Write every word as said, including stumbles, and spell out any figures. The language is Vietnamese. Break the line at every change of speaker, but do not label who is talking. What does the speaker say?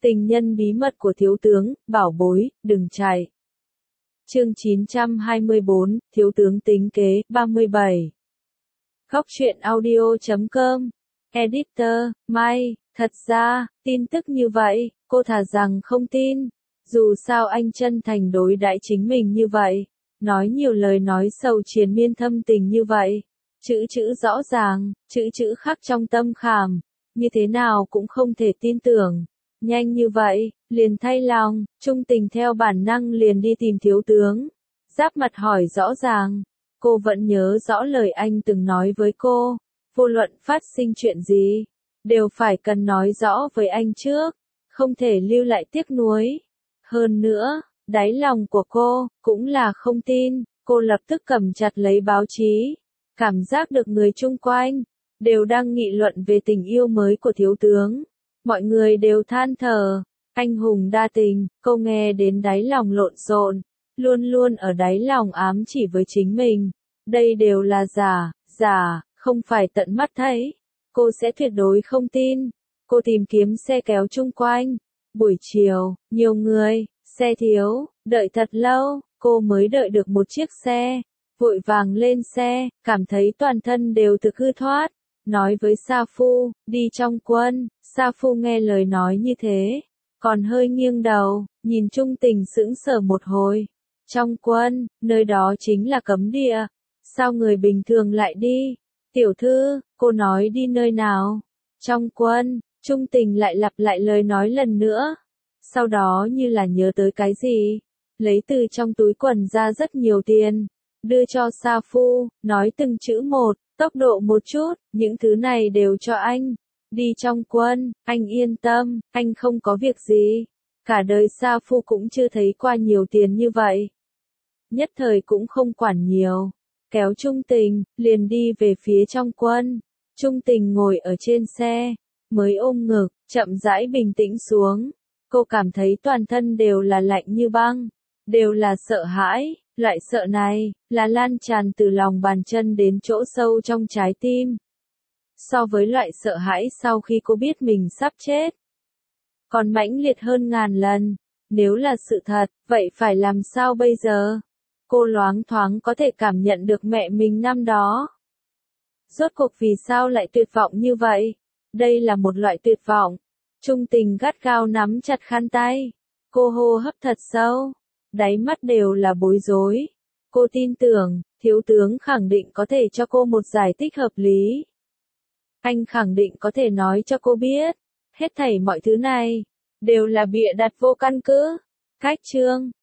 Tình nhân bí mật của thiếu tướng, bảo bối, đừng chạy. Chương chín trăm hai mươi bốn, thiếu tướng tính kế, ba mươi bảy. Góc truyện audio chấm com. Editor, Mai, thật ra, tin tức như vậy, cô thà rằng không tin. Dù sao anh chân thành đối đãi chính mình như vậy, nói nhiều lời nói sầu triền miên thâm tình như vậy, chữ chữ rõ ràng, chữ chữ khắc trong tâm khảm, như thế nào cũng không thể tin tưởng. Nhanh như vậy, liền thay lòng, trung tình theo bản năng liền đi tìm thiếu tướng. Giáp mặt hỏi rõ ràng, cô vẫn nhớ rõ lời anh từng nói với cô, vô luận phát sinh chuyện gì, đều phải cần nói rõ với anh trước, không thể lưu lại tiếc nuối. Hơn nữa, đáy lòng của cô, cũng là không tin, cô lập tức cầm chặt lấy báo chí, cảm giác được người chung quanh, đều đang nghị luận về tình yêu mới của thiếu tướng. Mọi người đều than thở, anh hùng đa tình, cô nghe đến đáy lòng lộn xộn, luôn luôn ở đáy lòng ám chỉ với chính mình. Đây đều là giả, giả, không phải tận mắt thấy. Cô sẽ tuyệt đối không tin. Cô tìm kiếm xe kéo chung quanh. Buổi chiều, nhiều người, xe thiếu, đợi thật lâu, cô mới đợi được một chiếc xe. Vội vàng lên xe, cảm thấy toàn thân đều thực hư thoát. Nói với Sa Phu, đi trong quân. Sa Phu nghe lời nói như thế, còn hơi nghiêng đầu, nhìn Trung Tình sững sờ một hồi. Trong quân, nơi đó chính là cấm địa. Sao người bình thường lại đi? Tiểu thư, cô nói đi nơi nào? Trong quân, Trung Tình lại lặp lại lời nói lần nữa. Sau đó như là nhớ tới cái gì, lấy từ trong túi quần ra rất nhiều tiền, đưa cho Sa Phu, nói từng chữ một, tốc độ một chút, những thứ này đều cho anh. Đi trong quân, anh yên tâm, anh không có việc gì. Cả đời Sa Phu cũng chưa thấy qua nhiều tiền như vậy. Nhất thời cũng không quản nhiều. Kéo Trung Tình, liền đi về phía trong quân. Trung Tình ngồi ở trên xe, mới ôm ngực, chậm rãi bình tĩnh xuống. Cô cảm thấy toàn thân đều là lạnh như băng, đều là sợ hãi. Loại sợ này, là lan tràn từ lòng bàn chân đến chỗ sâu trong trái tim. So với loại sợ hãi sau khi cô biết mình sắp chết, còn mãnh liệt hơn ngàn lần. Nếu là sự thật, vậy phải làm sao bây giờ? Cô loáng thoáng có thể cảm nhận được mẹ mình năm đó. Rốt cuộc vì sao lại tuyệt vọng như vậy? Đây là một loại tuyệt vọng. Trung Tình gắt gao nắm chặt khăn tay. Cô hô hấp thật sâu. Đáy mắt đều là bối rối. Cô tin tưởng, thiếu tướng khẳng định có thể cho cô một giải thích hợp lý. Anh khẳng định có thể nói cho cô biết, hết thảy mọi thứ này, đều là bịa đặt vô căn cứ. Cách chương,